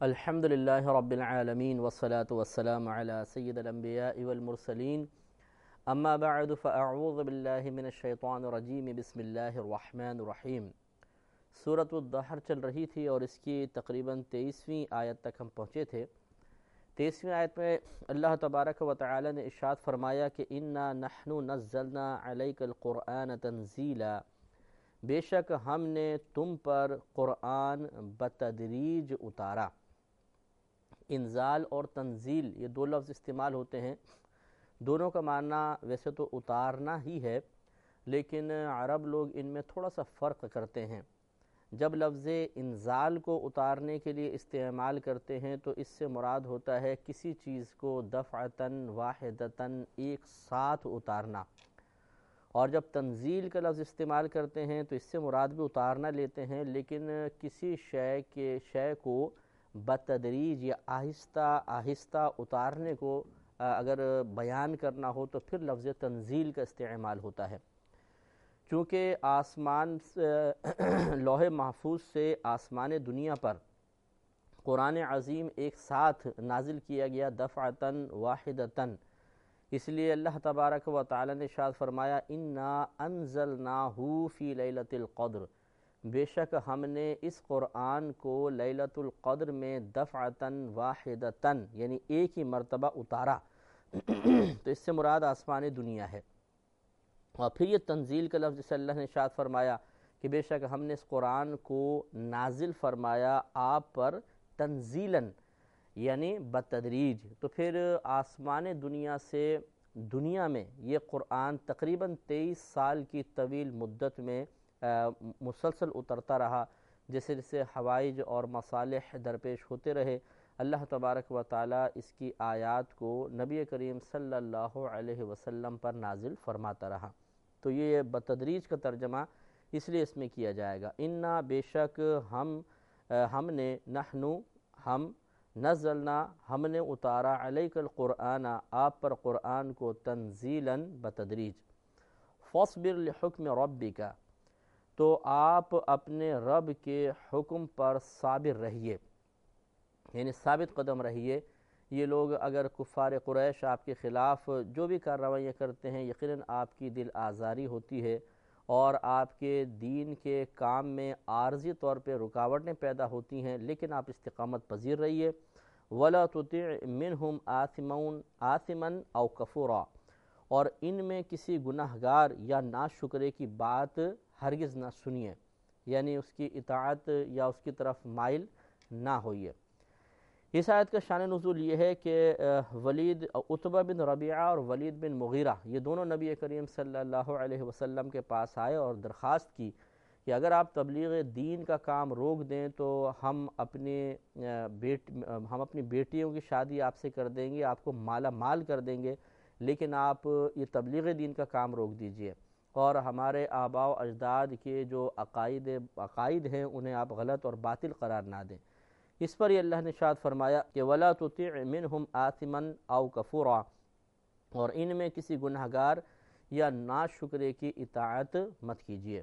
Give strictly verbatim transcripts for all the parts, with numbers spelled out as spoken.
الحمد للہ رب العالمین والصلاة والسلام علی سید الانبیاء والمرسلین اما بعد فاعوذ باللہ من الشیطان الرجیم بسم اللہ الرحمن الرحیم۔ سورۃ الدحر چل رہی تھی اور اس کی تقریباً تیئیسویں آیت تک ہم پہنچے تھے۔ تیئیسویں آیت میں اللہ تبارک و تعالی نے ارشاد فرمایا کہ انا نحن نزلنا علیک القرآن تنزیلا، بے شک ہم نے تم پر قرآن بتدریج اتارا۔ انزال اور تنزیل یہ دو لفظ استعمال ہوتے ہیں، دونوں کا معنی ویسے تو اتارنا ہی ہے، لیکن عرب لوگ ان میں تھوڑا سا فرق کرتے ہیں۔ جب لفظ انزال کو اتارنے کے لیے استعمال کرتے ہیں تو اس سے مراد ہوتا ہے کسی چیز کو دفعتاً واحدتاً ایک ساتھ اتارنا، اور جب تنزیل کا لفظ استعمال کرتے ہیں تو اس سے مراد بھی اتارنا لیتے ہیں، لیکن کسی شے کے شے کو بتدریج یا آہستہ آہستہ اتارنے کو اگر بیان کرنا ہو تو پھر لفظ تنزیل کا استعمال ہوتا ہے۔ چونکہ آسمان لوح محفوظ سے آسمان دنیا پر قرآن عظیم ایک ساتھ نازل کیا گیا دفعتاً واحدتاً، اس لیے اللہ تبارک و تعالی نے ارشاد فرمایا انا انزلناہ فی لیلۃ القدر، بے شک ہم نے اس قرآن کو لیلۃ القدر میں دفعتاً واحدتاً یعنی ایک ہی مرتبہ اتارا تو اس سے مراد آسمان دنیا ہے۔ اور پھر یہ تنزیل کا لفظ جسے اللہ نے ارشاد فرمایا کہ بے شک ہم نے اس قرآن کو نازل فرمایا آپ پر تنزیلاً یعنی بتدریج، تو پھر آسمان دنیا سے دنیا میں یہ قرآن تقریباً تیئیس سال کی طویل مدت میں مسلسل اترتا رہا، جیسے جیسے حوائج اور مصالح درپیش ہوتے رہے، اللہ تبارک و تعالی اس کی آیات کو نبی کریم صلی اللہ علیہ وسلم پر نازل فرماتا رہا۔ تو یہ بتدریج کا ترجمہ اس لیے اس میں کیا جائے گا، انا بے شک ہم ہم نے نحنو ہم نزلنا ہم نے اتارا علیک القرآن آپ پر قرآن کو تنزیلاً بتدریج۔ فاصبر لحکم ربک، تو آپ اپنے رب کے حکم پر صابر رہیے، یعنی ثابت قدم رہیے۔ یہ لوگ اگر کفار قریش آپ کے خلاف جو بھی کارروائیاں کرتے ہیں یقیناً آپ کی دل آزاری ہوتی ہے اور آپ کے دین کے کام میں عارضی طور پہ رکاوٹیں پیدا ہوتی ہیں، لیکن آپ استقامت پذیر رہیے۔ وَلَا تُطِعْ مِنْهُمْ آثِمًا آثِمًا أَوْ كَفُورًا، اور ان میں کسی گناہ گار یا ناشکرے کی بات ہرگز نہ سنیے، یعنی اس کی اطاعت یا اس کی طرف مائل نہ ہوئیے۔ اس آیت کا شان نزول یہ ہے کہ ولید عتبہ بن ربیعہ اور ولید بن مغیرہ یہ دونوں نبی کریم صلی اللہ علیہ وسلم کے پاس آئے اور درخواست کی کہ اگر آپ تبلیغ دین کا کام روک دیں تو ہم اپنے بیٹ ہم اپنی بیٹیوں کی شادی آپ سے کر دیں گے، آپ کو مالا مال کر دیں گے، لیکن آپ یہ تبلیغ دین کا کام روک دیجئے، اور ہمارے آباء و اجداد کے جو عقائد عقائد ہیں انہیں آپ غلط اور باطل قرار نہ دیں۔ اس پر یہ اللہ نے ارشاد فرمایا کہ وَلَا تُطِعْ مِنْهُمْ آثِمًا أَوْ كَفُورًا، اور ان میں کسی گناہ گار یا ناشکرے کی اطاعت مت کیجیے۔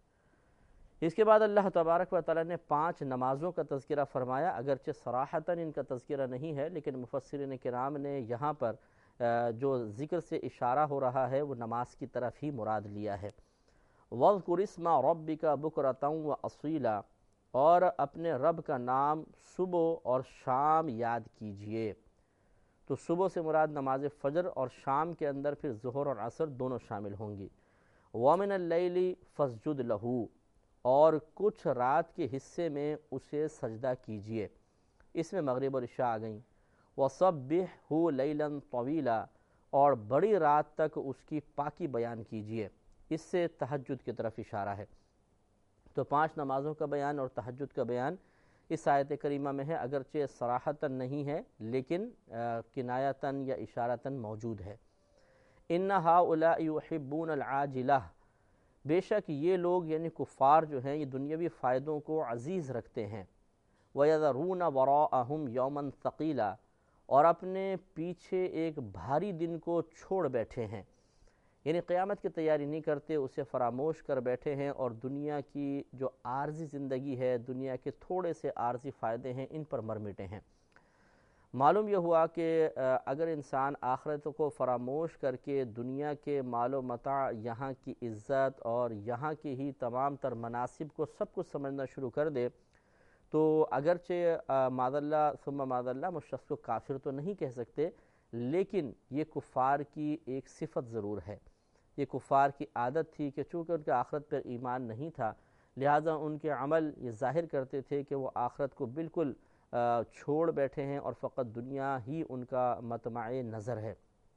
اس کے بعد اللہ تبارک و تعالی نے پانچ نمازوں کا تذکرہ فرمایا، اگرچہ صراحتاً ان کا تذکرہ نہیں ہے، لیکن مفسرین کرام نے یہاں پر جو ذکر سے اشارہ ہو رہا ہے وہ نماز کی طرف ہی مراد لیا ہے۔ وَاذْكُرِ اسْمَ رَبِّكَ بُكْرَةً وَأَصِيلًا، اور اپنے رب کا نام صبح اور شام یاد کیجئے۔ تو صبح سے مراد نماز فجر اور شام کے اندر پھر ظہر اور عصر دونوں شامل ہوں گی۔ وَمِنَ اللَّيْلِ فَاسْجُدْ لَهُ، اور کچھ رات کے حصے میں اسے سجدہ کیجئے۔ اس میں مغرب اور عشاء آ گئیں۔ وَصَبِّحْهُ لَيْلًا طَوِيلًا، اور بڑی رات تک اس کی پاکی بیان کیجئے۔ اس سے تہجد کی طرف اشارہ ہے۔ تو پانچ نمازوں کا بیان اور تہجد کا بیان اس آیت کریمہ میں ہے، اگرچہ صراحتاً نہیں ہے لیکن کنایتاً یا اشارتاً موجود ہے۔ إِنَّ هَؤُلَاءِ يُحِبُّونَ الْعَاجِلَةَ، بے شک یہ لوگ یعنی کفار جو ہیں یہ دنیاوی فائدوں کو عزیز رکھتے ہیں۔ وَيَذَرُونَ وَرَاءَهُمْ يَوْمًا ثَقِيلًا، اور اپنے پیچھے ایک بھاری دن کو چھوڑ بیٹھے ہیں، یعنی قیامت کی تیاری نہیں کرتے، اسے فراموش کر بیٹھے ہیں اور دنیا کی جو عارضی زندگی ہے، دنیا کے تھوڑے سے عارضی فائدے ہیں، ان پر مر مٹے ہیں۔ معلوم یہ ہوا کہ اگر انسان آخرت کو فراموش کر کے دنیا کے مال و متاع، یہاں کی عزت اور یہاں کی ہی تمام تر مناصب کو سب کچھ سمجھنا شروع کر دے، تو اگرچہ معاذ اللہ ثم معاذ اللہ ہم اس شخص کو کافر تو نہیں کہہ سکتے، لیکن یہ کفار کی ایک صفت ضرور ہے۔ یہ کفار کی عادت تھی کہ چونکہ ان کے آخرت پر ایمان نہیں تھا، لہٰذا ان کے عمل یہ ظاہر کرتے تھے کہ وہ آخرت کو بالکل چھوڑ بیٹھے ہیں اور فقط دنیا ہی ان کا مطمع نظر ہے۔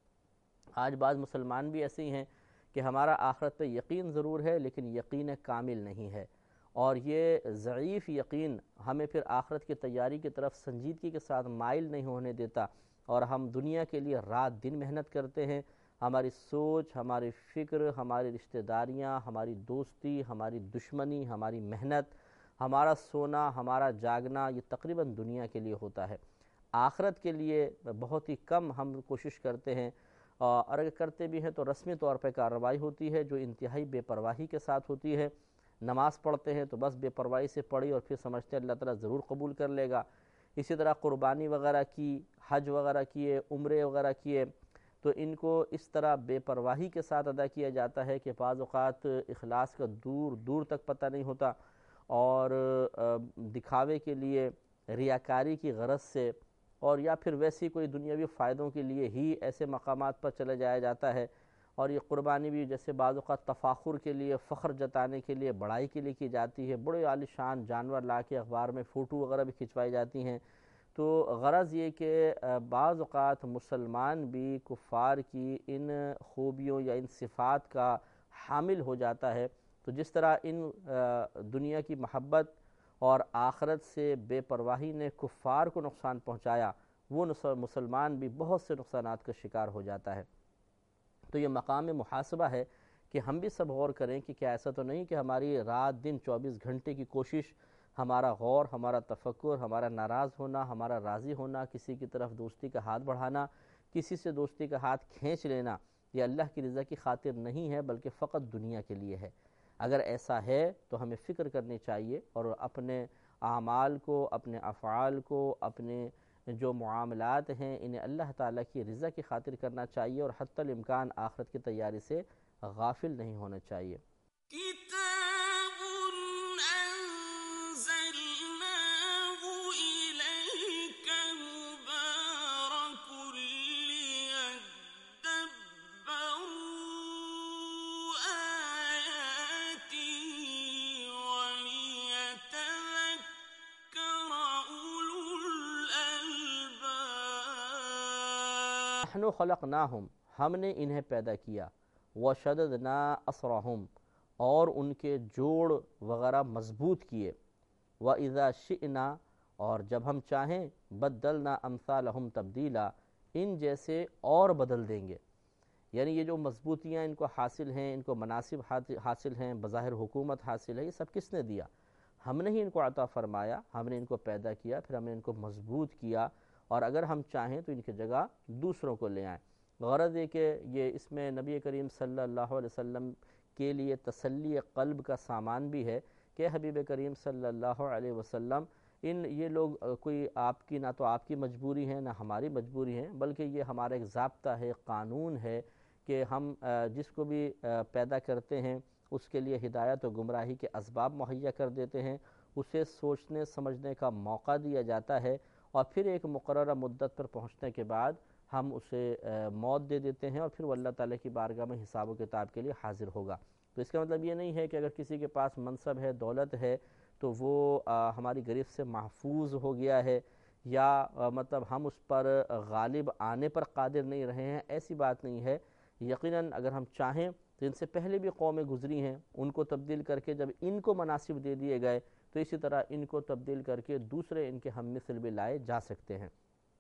آج بعض مسلمان بھی ایسے ہی ہیں کہ ہمارا آخرت پہ یقین ضرور ہے لیکن یقین کامل نہیں ہے، اور یہ ضعیف یقین ہمیں پھر آخرت کی تیاری کی طرف سنجیدگی کے ساتھ مائل نہیں ہونے دیتا، اور ہم دنیا کے لیے رات دن محنت کرتے ہیں۔ ہماری سوچ، ہماری فکر، ہماری رشتہ داریاں، ہماری دوستی، ہماری دشمنی، ہماری محنت، ہمارا سونا، ہمارا جاگنا، یہ تقریباً دنیا کے لیے ہوتا ہے۔ آخرت کے لیے بہت ہی کم ہم کوشش کرتے ہیں، اور اگر کرتے بھی ہیں تو رسمی طور پہ کارروائی ہوتی ہے جو انتہائی بے پرواہی کے ساتھ ہوتی ہے۔ نماز پڑھتے ہیں تو بس بے پرواہی سے پڑھی اور پھر سمجھتے ہیں اللہ تعالیٰ ضرور قبول کر لے گا۔ اسی طرح قربانی وغیرہ کی، حج وغیرہ کیے، عمرے وغیرہ کیے، تو ان کو اس طرح بے پرواہی کے ساتھ ادا کیا جاتا ہے کہ بعض اوقات اخلاص کا دور دور تک پتہ نہیں ہوتا، اور دکھاوے کے لیے، ریاکاری کی غرض سے، اور یا پھر ویسی کوئی دنیاوی فائدوں کے لیے ہی ایسے مقامات پر چلے جایا جاتا ہے۔ اور یہ قربانی بھی جیسے بعض اوقات تفاخر کے لیے، فخر جتانے کے لیے، بڑائی کے لیے کی جاتی ہے، بڑے عالی شان جانور لا کے اخبار میں فوٹو وغیرہ بھی کھنچوائی جاتی ہیں۔ تو غرض یہ کہ بعض اوقات مسلمان بھی کفار کی ان خوبیوں یا ان صفات کا حامل ہو جاتا ہے۔ تو جس طرح ان دنیا کی محبت اور آخرت سے بے پرواہی نے کفار کو نقصان پہنچایا، وہ مسلمان بھی بہت سے نقصانات کا شکار ہو جاتا ہے۔ تو یہ مقام محاسبہ ہے کہ ہم بھی سب غور کریں کہ کیا ایسا تو نہیں کہ ہماری رات دن چوبیس گھنٹے کی کوشش، ہمارا غور، ہمارا تفکر، ہمارا ناراض ہونا، ہمارا راضی ہونا، کسی کی طرف دوستی کا ہاتھ بڑھانا، کسی سے دوستی کا ہاتھ کھینچ لینا، یہ اللہ کی رضا کی خاطر نہیں ہے بلکہ فقط دنیا کے لیے ہے۔ اگر ایسا ہے تو ہمیں فکر کرنی چاہیے اور اپنے اعمال کو، اپنے افعال کو، اپنے جو معاملات ہیں انہیں اللہ تعالیٰ کی رضا کی خاطر کرنا چاہیے، اور حتی الامکان آخرت کی تیاری سے غافل نہیں ہونا چاہیے۔ نحن خلقناہم، ہم نے انہیں پیدا کیا، وشددنا اسرہم، اور ان کے جوڑ وغیرہ مضبوط کیے، وَإِذَا شِئْنَا، اور جب ہم چاہیں، بدلنا امثالہم تبدیلا، ان جیسے اور بدل دیں گے۔ یعنی یہ جو مضبوطیاں ان کو حاصل ہیں، ان کو مناصب حاصل ہیں، بظاہر حکومت حاصل ہے، یہ سب کس نے دیا؟ ہم نے ہی ان کو عطا فرمایا، ہم نے ان کو پیدا کیا، پھر ہم نے ان کو مضبوط کیا، اور اگر ہم چاہیں تو ان کی جگہ دوسروں کو لے آئیں۔ غرض یہ کہ یہ اس میں نبی کریم صلی اللہ علیہ وسلم کے لیے تسلی قلب کا سامان بھی ہے کہ حبیب کریم صلی اللہ علیہ وسلم، ان یہ لوگ کوئی آپ کی، نہ تو آپ کی مجبوری ہے نہ ہماری مجبوری ہے، بلکہ یہ ہمارا ایک ضابطہ ہے، قانون ہے کہ ہم جس کو بھی پیدا کرتے ہیں اس کے لیے ہدایت و گمراہی کے اسباب مہیا کر دیتے ہیں، اسے سوچنے سمجھنے کا موقع دیا جاتا ہے، اور پھر ایک مقررہ مدت پر پہنچنے کے بعد ہم اسے موت دے دیتے ہیں، اور پھر وہ اللہ تعالیٰ کی بارگاہ میں حساب و کتاب کے لیے حاضر ہوگا۔ تو اس کا مطلب یہ نہیں ہے کہ اگر کسی کے پاس منصب ہے، دولت ہے، تو وہ ہماری گرفت سے محفوظ ہو گیا ہے، یا مطلب ہم اس پر غالب آنے پر قادر نہیں رہے ہیں، ایسی بات نہیں ہے۔ یقیناً اگر ہم چاہیں تو ان سے پہلے بھی قومیں گزری ہیں، ان کو تبدیل کر کے جب ان کو مناصب دے دیے گئے تو اسی طرح ان کو تبدیل کر کے دوسرے ان کے ہم مثل بھی لائے جا سکتے ہیں۔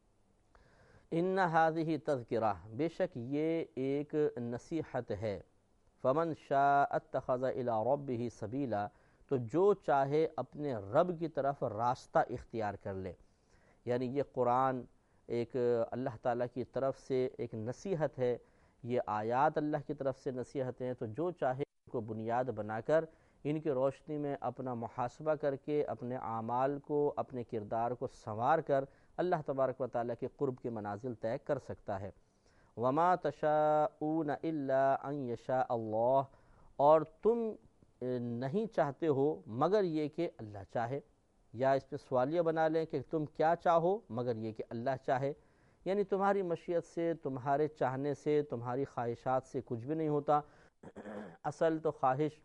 ان هذه تذکرہ، بے شک یہ ایک نصیحت ہے، فمن شاء اتخذ الی ربہ سبیلا، تو جو چاہے اپنے رب کی طرف راستہ اختیار کر لے۔ یعنی یہ قرآن ایک اللہ تعالیٰ کی طرف سے ایک نصیحت ہے، یہ آیات اللہ کی طرف سے نصیحتیں ہیں، تو جو چاہے ان کو بنیاد بنا کر ان کی روشنی میں اپنا محاسبہ کر کے اپنے اعمال کو، اپنے کردار کو سنوار کر اللہ تبارک و تعالیٰ کے قرب کے منازل طے کر سکتا ہے۔ وما تشاءون الا ان یشاء اللہ، اور تم نہیں چاہتے ہو مگر یہ کہ اللہ چاہے، یا اس پہ سوالیہ بنا لیں کہ تم کیا چاہو مگر یہ کہ اللہ چاہے، یعنی تمہاری مشیت سے، تمہارے چاہنے سے، تمہاری خواہشات سے کچھ بھی نہیں ہوتا۔ اصل تو خواہش،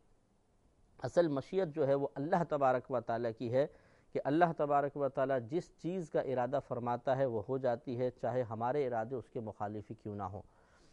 اصل مشیت جو ہے وہ اللہ تبارک و تعالیٰ کی ہے، کہ اللہ تبارک و تعالیٰ جس چیز کا ارادہ فرماتا ہے وہ ہو جاتی ہے، چاہے ہمارے ارادے اس کے مخالف ہی کیوں نہ ہوں۔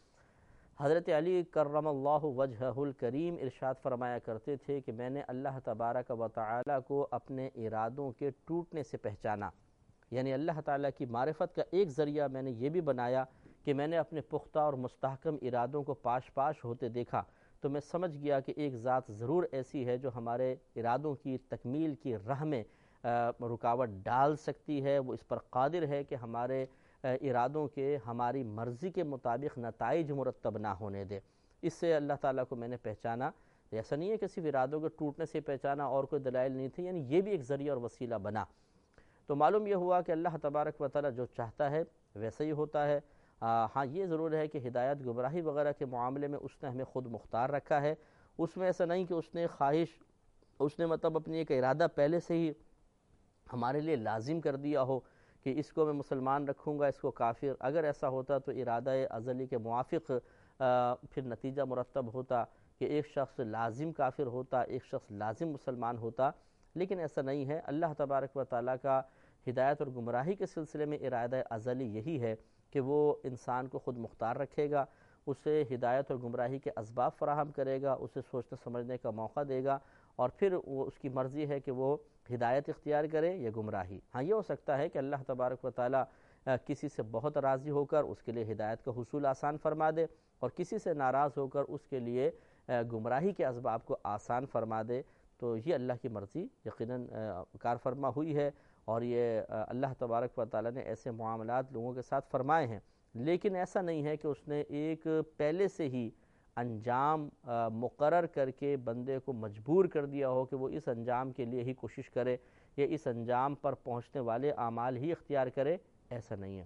حضرت علی کرم اللہ وجہہ الکریم ارشاد فرمایا کرتے تھے کہ میں نے اللہ تبارک و تعالیٰ کو اپنے ارادوں کے ٹوٹنے سے پہچانا، یعنی اللہ تعالیٰ کی معرفت کا ایک ذریعہ میں نے یہ بھی بنایا کہ میں نے اپنے پختہ اور مستحکم ارادوں کو پاش پاش ہوتے دیکھا، تو میں سمجھ گیا کہ ایک ذات ضرور ایسی ہے جو ہمارے ارادوں کی تکمیل کی راہ میں رکاوٹ ڈال سکتی ہے، وہ اس پر قادر ہے کہ ہمارے ارادوں کے ہماری مرضی کے مطابق نتائج مرتب نہ ہونے دے۔ اس سے اللہ تعالیٰ کو میں نے پہچانا، ایسا نہیں ہے کہ صرف ارادوں کے ٹوٹنے سے پہچانا اور کوئی دلائل نہیں تھے، یعنی یہ بھی ایک ذریعہ اور وسیلہ بنا۔ تو معلوم یہ ہوا کہ اللہ تبارک و تعالیٰ جو چاہتا ہے ویسا ہی ہوتا ہے۔ ہاں یہ ضرور ہے کہ ہدایت گمراہی وغیرہ کے معاملے میں اس نے ہمیں خود مختار رکھا ہے، اس میں ایسا نہیں کہ اس نے خواہش، اس نے مطلب اپنی ایک ارادہ پہلے سے ہی ہمارے لیے لازم کر دیا ہو کہ اس کو میں مسلمان رکھوں گا، اس کو کافر۔ اگر ایسا ہوتا تو ارادہ ازلی کے موافق پھر نتیجہ مرتب ہوتا کہ ایک شخص لازم کافر ہوتا، ایک شخص لازم مسلمان ہوتا، لیکن ایسا نہیں ہے۔ اللہ تبارک و تعالیٰ کا ہدایت اور گمراہی کے سلسلے میں ارادہ ازلی یہی ہے کہ وہ انسان کو خود مختار رکھے گا، اسے ہدایت اور گمراہی کے اسباب فراہم کرے گا، اسے سوچنے سمجھنے کا موقع دے گا، اور پھر وہ اس کی مرضی ہے کہ وہ ہدایت اختیار کرے یا گمراہی۔ ہاں یہ ہو سکتا ہے کہ اللہ تبارک و تعالیٰ کسی سے بہت راضی ہو کر اس کے لیے ہدایت کا حصول آسان فرما دے، اور کسی سے ناراض ہو کر اس کے لیے گمراہی کے اسباب کو آسان فرما دے، تو یہ اللہ کی مرضی یقیناً کار فرما ہوئی ہے، اور یہ اللہ تبارک و تعالیٰ نے ایسے معاملات لوگوں کے ساتھ فرمائے ہیں، لیکن ایسا نہیں ہے کہ اس نے ایک پہلے سے ہی انجام مقرر کر کے بندے کو مجبور کر دیا ہو کہ وہ اس انجام کے لیے ہی کوشش کرے یا اس انجام پر پہنچنے والے اعمال ہی اختیار کرے، ایسا نہیں ہے۔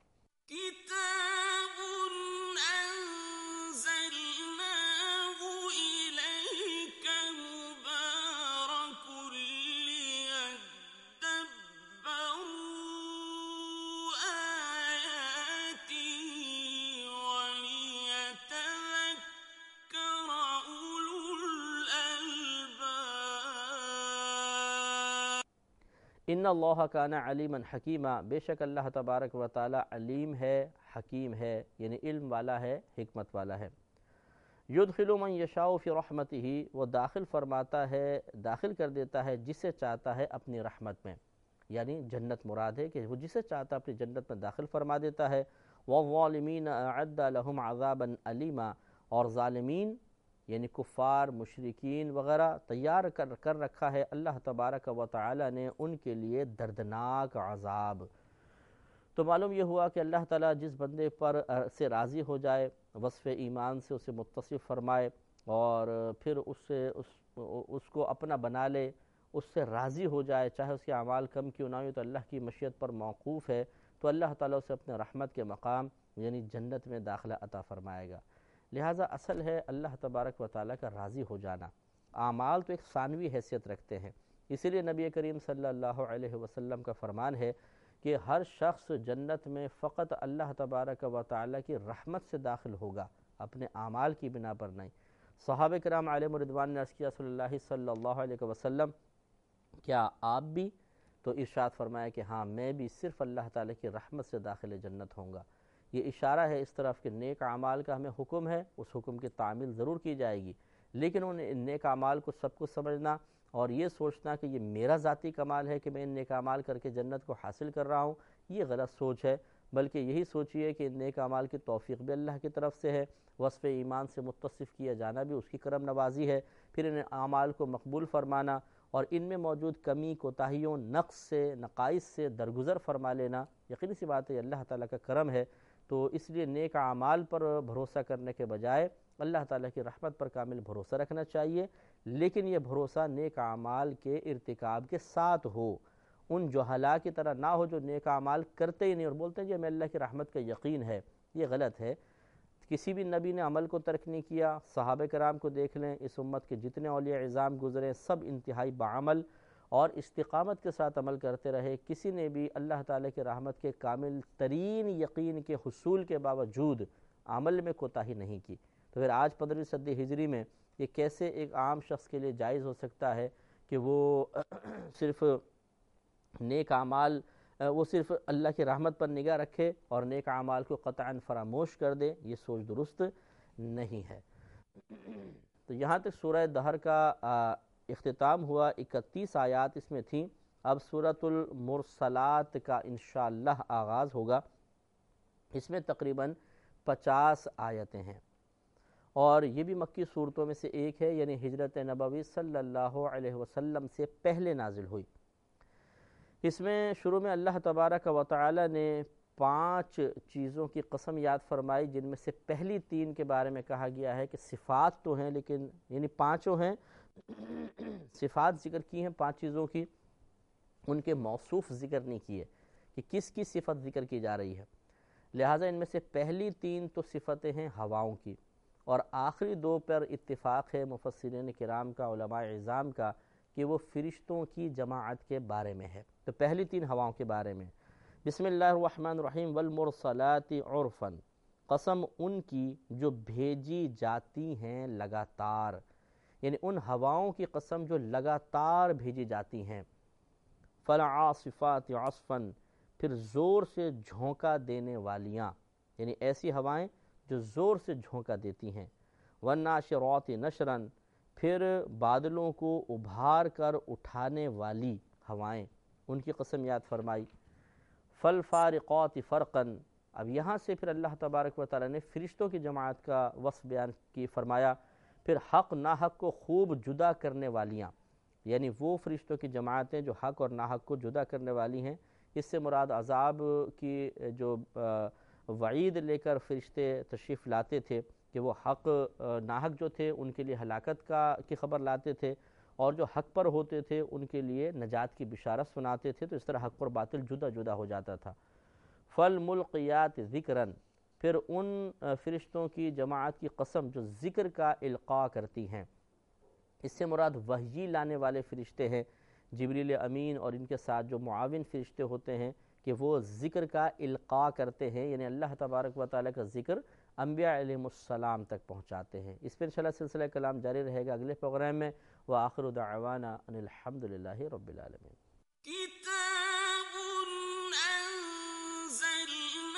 ان اللہ کان علیما حکیما، بے شک اللہ تبارک و تعالی علیم ہے، حکیم ہے، یعنی علم والا ہے، حکمت والا ہے۔ یدخل من یشاء فی رحمتہ، وہ داخل فرماتا ہے، داخل کر دیتا ہے جسے چاہتا ہے اپنی رحمت میں، یعنی جنت مراد ہے کہ وہ جسے چاہتا ہے اپنی جنت میں داخل فرما دیتا ہے۔ والظالمین اعد لهم عذابا علیما، اور ظالمین یعنی کفار، مشرکین وغیرہ تیار کر کر رکھا ہے اللہ تبارک و تعالی نے ان کے لیے دردناک عذاب۔ تو معلوم یہ ہوا کہ اللہ تعالیٰ جس بندے پر سے راضی ہو جائے، وصف ایمان سے اسے متصف فرمائے، اور پھر اس سے اس, اس کو اپنا بنا لے، اس سے راضی ہو جائے، چاہے اس کے اعمال کم کیوں نہ ہو، تو اللہ کی مشیت پر موقوف ہے، تو اللہ تعالیٰ اسے اپنے رحمت کے مقام یعنی جنت میں داخلہ عطا فرمائے گا۔ لہٰذا اصل ہے اللہ تبارک و تعالیٰ کا راضی ہو جانا۔ اعمال تو ایک ثانوی حیثیت رکھتے ہیں، اسی لیے نبی کریم صلی اللہ علیہ وسلم کا فرمان ہے کہ ہر شخص جنت میں فقط اللہ تبارک و تعالیٰ کی رحمت سے داخل ہوگا، اپنے اعمال کی بنا پر نہیں۔ صحابہ کرام علیہم رضوان نے عرض کیا صلی اللہ صلی اللہ علیہ وسلم کیا آپ بھی؟ تو ارشاد فرمایا کہ ہاں میں بھی صرف اللہ تعالیٰ کی رحمت سے داخل جنت ہوں گا۔ یہ اشارہ ہے اس طرف کہ نیک اعمال کا ہمیں حکم ہے، اس حکم کی تعمیل ضرور کی جائے گی، لیکن ان نیک اعمال کو سب کو سمجھنا اور یہ سوچنا کہ یہ میرا ذاتی کمال ہے کہ میں ان نیک اعمال کر کے جنت کو حاصل کر رہا ہوں، یہ غلط سوچ ہے، بلکہ یہی سوچیے کہ ان نیک اعمال کی توفیق بھی اللہ کی طرف سے ہے، وصف ایمان سے متصف کیا جانا بھی اس کی کرم نوازی ہے، پھر ان اعمال کو مقبول فرمانا اور ان میں موجود کمی، کوتاہیوں، نقص سے، نقائص سے درگزر فرما لینا، یقینی سی بات ہے اللہ تعالیٰ کا کرم ہے۔ تو اس لیے نیک اعمال پر بھروسہ کرنے کے بجائے اللہ تعالیٰ کی رحمت پر کامل بھروسہ رکھنا چاہیے، لیکن یہ بھروسہ نیک اعمال کے ارتکاب کے ساتھ ہو، ان جہلاء کی طرح نہ ہو جو نیک اعمال کرتے ہی نہیں اور بولتے ہیں جی ہمیں اللہ کی رحمت کا یقین ہے۔ یہ غلط ہے۔ کسی بھی نبی نے عمل کو ترک نہیں کیا۔ صحابہ کرام کو دیکھ لیں، اس امت کے جتنے اولیاء عظام گزرے سب انتہائی بعمل اور استقامت کے ساتھ عمل کرتے رہے، کسی نے بھی اللہ تعالیٰ کی رحمت کے کامل ترین یقین کے حصول کے باوجود عمل میں کوتاہی نہیں کی۔ تو پھر آج پندرہویں صدی ہجری میں یہ کیسے ایک عام شخص کے لیے جائز ہو سکتا ہے کہ وہ صرف نیک اعمال وہ صرف اللہ کی رحمت پر نگاہ رکھے اور نیک اعمال کو قطعاً فراموش کر دے؟ یہ سوچ درست نہیں ہے۔ تو یہاں تک سورہ دہر کا اختتام ہوا، اکتیس آیات اس میں تھیں۔ اب سورۃ المرسلات کا انشاءاللہ آغاز ہوگا۔ اس میں تقریباً پچاس آیتیں ہیں اور یہ بھی مکی صورتوں میں سے ایک ہے، یعنی ہجرت نبوی صلی اللہ علیہ وسلم سے پہلے نازل ہوئی۔ اس میں شروع میں اللہ تبارک و تعالی نے پانچ چیزوں کی قسم یاد فرمائی، جن میں سے پہلی تین کے بارے میں کہا گیا ہے کہ صفات تو ہیں لیکن یعنی پانچوں ہیں، صفات ذکر کی ہیں پانچ چیزوں کی، ان کے موصوف ذکر نہیں کیے کہ کس کی صفت ذکر کی جا رہی ہے۔ لہٰذا ان میں سے پہلی تین تو صفتیں ہیں ہواؤں کی، اور آخری دو پر اتفاق ہے مفسرین کرام کا، علماء عظام کا، کہ وہ فرشتوں کی جماعت کے بارے میں ہے۔ تو پہلی تین ہواؤں کے بارے میں، بسم اللہ الرحمن الرحیم، والمرسلات عرفا، قسم ان کی جو بھیجی جاتی ہیں لگاتار، یعنی ان ہواؤں کی قسم جو لگاتار بھیجی جاتی ہیں۔ فالعاصفات عصفا، پھر زور سے جھونکا دینے والیاں، یعنی ایسی ہوائیں جو زور سے جھونکا دیتی ہیں۔ والناشرات نشرا، پھر بادلوں کو ابھار کر اٹھانے والی ہوائیں، ان کی قسم یاد فرمائی۔ فالفارقات فرقا، اب یہاں سے پھر اللہ تبارک و تعالی نے فرشتوں کی جماعت کا وصف بیان کی فرمایا۔ پھر حق ناحق کو خوب جدا کرنے والیاں، یعنی وہ فرشتوں کی جماعتیں جو حق اور ناحق کو جدا کرنے والی ہیں۔ اس سے مراد عذاب کی جو وعید لے کر فرشتے تشریف لاتے تھے کہ وہ حق ناحق جو تھے ان کے لیے ہلاکت کا کی خبر لاتے تھے، اور جو حق پر ہوتے تھے ان کے لیے نجات کی بشارت سناتے تھے، تو اس طرح حق اور باطل جدا جدا ہو جاتا تھا۔ فالملقیات ذکرا، پھر ان فرشتوں کی جماعت کی قسم جو ذکر کا القاء کرتی ہیں۔ اس سے مراد وحی لانے والے فرشتے ہیں، جبریل امین اور ان کے ساتھ جو معاون فرشتے ہوتے ہیں کہ وہ ذکر کا القاء کرتے ہیں، یعنی اللہ تبارک و تعالیٰ کا ذکر انبیاء علیہ السلام تک پہنچاتے ہیں۔ اس پر انشاءاللہ سلسلہ کلام جاری رہے گا اگلے پروگرام میں۔ وآخر دعوانا ان الحمد للہ رب العالمین۔